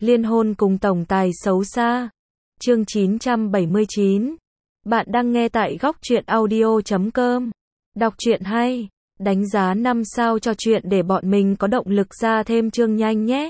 Liên hôn cùng tổng tài xấu xa. Chương 979. Bạn đang nghe tại góc truyện audio.com. Đọc truyện hay, đánh giá 5 sao cho truyện để bọn mình có động lực ra thêm chương nhanh nhé.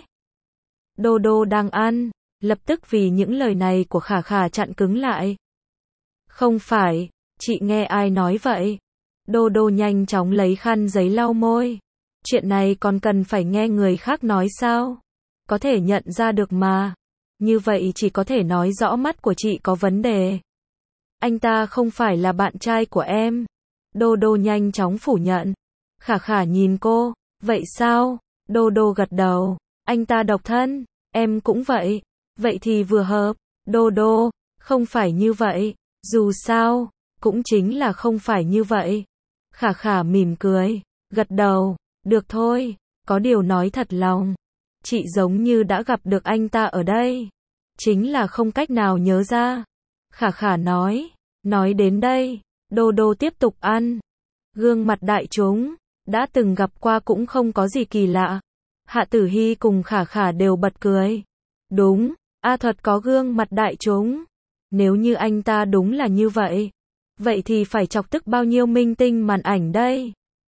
Đô Đô đang ăn, lập tức vì những lời này của Khả Khả chặn cứng lại. Không phải, chị nghe ai nói vậy? Đô Đô nhanh chóng lấy khăn giấy lau môi. Chuyện này còn cần phải nghe người khác nói sao? Có thể nhận ra được mà. Như vậy chỉ có thể nói rõ mắt của chị có vấn đề. Anh ta không phải là bạn trai của em. Đô Đô nhanh chóng phủ nhận. Khả Khả nhìn cô, vậy sao? Đô Đô gật đầu. Anh ta độc thân, em cũng vậy. Vậy thì vừa hợp. Đô Đô, không phải như vậy. Dù sao, cũng chính là không phải như vậy. Khả Khả mỉm cười, gật đầu. Được thôi, có điều nói thật lòng. Chị giống như đã gặp được anh ta ở đây. Chính là không cách nào nhớ ra. Khả Khả nói đến đây, Đô Đô tiếp tục ăn. Gương mặt đại chúng, đã từng gặp qua cũng không có gì kỳ lạ. Hạ Tử Hy cùng Khả Khả đều bật cười. Đúng, A Thuật có gương mặt đại chúng. Nếu như anh ta đúng là như vậy, vậy thì phải chọc tức bao nhiêu minh tinh màn ảnh đây?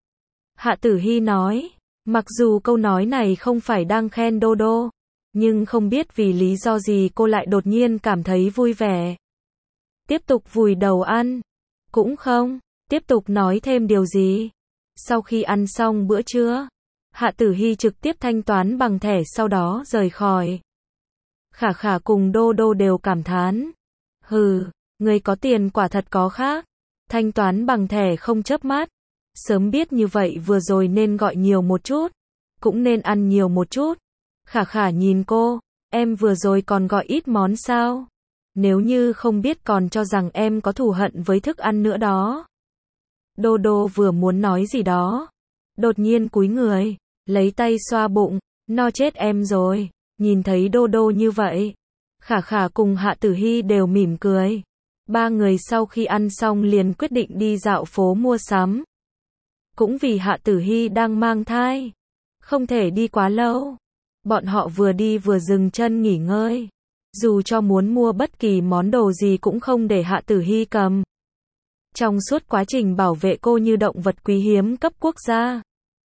Hạ Tử Hy nói, mặc dù câu nói này không phải đang khen Đô Đô, nhưng không biết vì lý do gì cô lại đột nhiên cảm thấy vui vẻ. Tiếp tục vùi đầu ăn, cũng không, tiếp tục nói thêm điều gì. Sau khi ăn xong bữa trưa, Hạ Tử Hy trực tiếp thanh toán bằng thẻ sau đó rời khỏi. Khả Khả cùng Đô Đô đều cảm thán. Hừ, người có tiền quả thật có khác. Thanh toán bằng thẻ không chớp mắt. Sớm biết như vậy vừa rồi nên gọi nhiều một chút. Cũng nên ăn nhiều một chút. Khả Khả nhìn cô, em vừa rồi còn gọi ít món sao? Nếu như không biết còn cho rằng em có thù hận với thức ăn nữa đó. Đô Đô vừa muốn nói gì đó. Đột nhiên cúi người, lấy tay xoa bụng, no chết em rồi. Nhìn thấy Đô Đô như vậy, Khả Khả cùng Hạ Tử Hy đều mỉm cười. Ba người sau khi ăn xong liền quyết định đi dạo phố mua sắm. Cũng vì Hạ Tử Hy đang mang thai, không thể đi quá lâu. Bọn họ vừa đi vừa dừng chân nghỉ ngơi. Dù cho muốn mua bất kỳ món đồ gì cũng không để Hạ Tử Hy cầm. Trong suốt quá trình bảo vệ cô như động vật quý hiếm cấp quốc gia.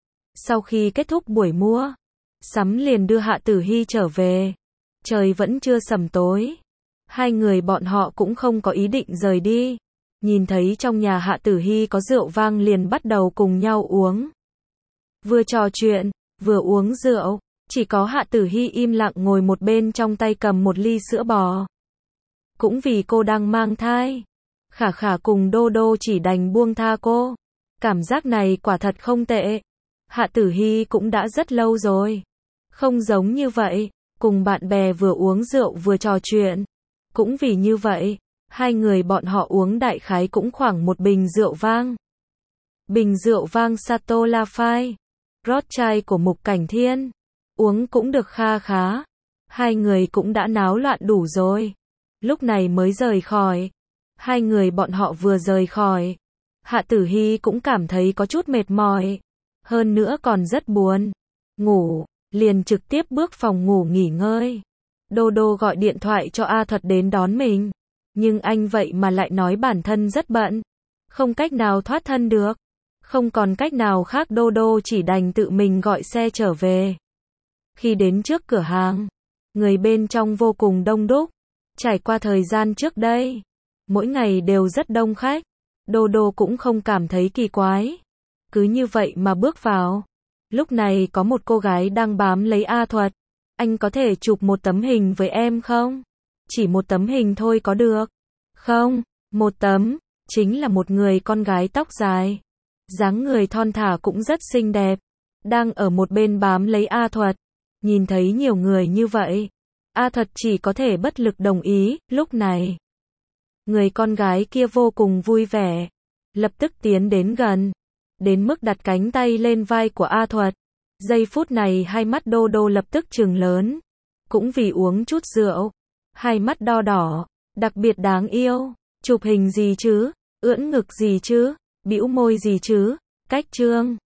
Sau khi kết thúc buổi mua sắm liền đưa Hạ Tử Hy trở về. Trời vẫn chưa sẩm tối. Hai người bọn họ cũng không có ý định rời đi. Nhìn thấy trong nhà Hạ Tử Hy có rượu vang liền bắt đầu cùng nhau uống. Vừa trò chuyện, vừa uống rượu. Chỉ có Hạ Tử Hy im lặng ngồi một bên trong tay cầm một ly sữa bò. Cũng vì cô đang mang thai. Khả Khả cùng Đô Đô chỉ đành buông tha cô. Cảm giác này quả thật không tệ. Hạ Tử Hy cũng đã rất lâu rồi. Không giống như vậy, cùng bạn bè vừa uống rượu vừa trò chuyện. Cũng vì như vậy, hai người bọn họ uống đại khái cũng khoảng một bình rượu vang. Bình rượu vang Chateau Lafite, Rothschild của Mục Cảnh Thiên. Uống cũng được kha khá. Hai người cũng đã náo loạn đủ rồi. Lúc này mới rời khỏi. Hai người bọn họ vừa rời khỏi. Hạ Tử Hy cũng cảm thấy có chút mệt mỏi. Hơn nữa còn rất buồn. Ngủ, liền trực tiếp bước phòng ngủ nghỉ ngơi. Đô Đô gọi điện thoại cho A Thuật đến đón mình. Nhưng anh vậy mà lại nói bản thân rất bận. Không cách nào thoát thân được. Không còn cách nào khác Đô Đô chỉ đành tự mình gọi xe trở về. Khi đến trước cửa hàng, người bên trong vô cùng đông đúc. Trải qua thời gian trước đây, mỗi ngày đều rất đông khách. Đô Đô cũng không cảm thấy kỳ quái. Cứ như vậy mà bước vào. Lúc này có một cô gái đang bám lấy A Thuật. Anh có thể chụp một tấm hình với em không? Chỉ một tấm hình thôi có được không? Một tấm, chính là một người con gái tóc dài. Dáng người thon thả cũng rất xinh đẹp. Đang ở một bên bám lấy A Thuật. Nhìn thấy nhiều người như vậy, A Thuật chỉ có thể bất lực đồng ý. Lúc này, người con gái kia vô cùng vui vẻ. Lập tức tiến đến gần. Đến mức đặt cánh tay lên vai của A Thuật. Giây phút này hai mắt Đô Đô lập tức trừng lớn. Cũng vì uống chút rượu. Hai mắt đo đỏ. Đặc biệt đáng yêu. Chụp hình gì chứ? Ưỡn ngực gì chứ? Bĩu môi gì chứ? Cách trương.